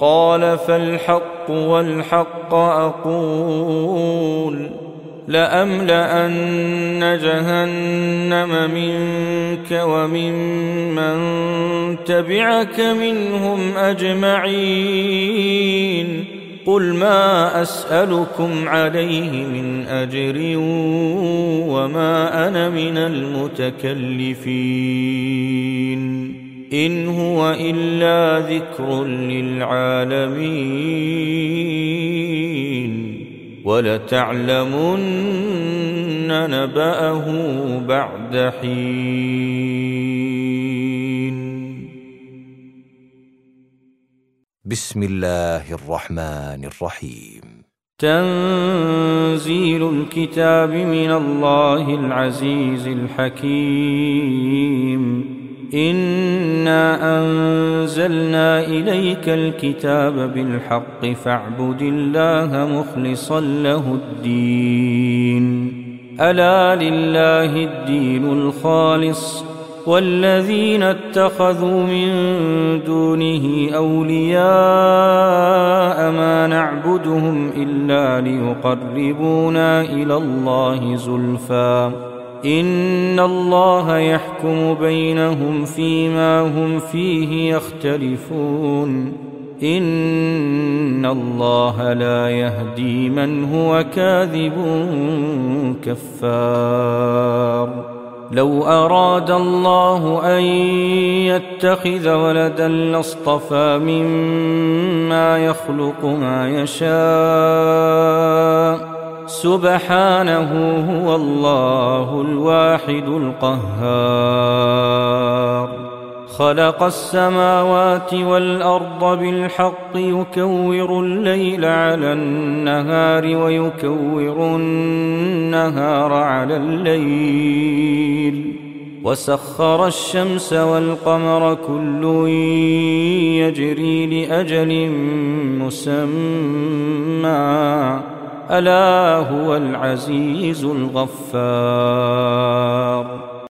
قال فالحق والحق أقول لأملأن جهنم منك وممن تبعك منهم أجمعين قل ما أسألكم عليه من أجر وما أنا من المتكلفين إن هو إلا ذكر للعالمين ولتعلمن نبأه بعد حين. بسم الله الرحمن الرحيم. تنزيل الكتاب من الله العزيز الحكيم. إنا أنزلنا إليك الكتاب بالحق فاعبد الله مخلصا له الدين ألا لله الدين الخالص والذين اتخذوا من دونه أولياء ما نعبدهم إلا ليقربونا إلى الله زلفى إن الله يحكم بينهم فيما هم فيه يختلفون إن الله لا يهدي من هو كاذب كفار. لو أراد الله أن يتخذ ولدا لاصطفى مما يخلق ما يشاء سبحانه هو الله الواحد القهار. خلق السماوات والأرض بالحق يكور الليل على النهار ويكور النهار على الليل وسخر الشمس والقمر كل يجري لأجل مسمى ألا هو العزيز الغفار.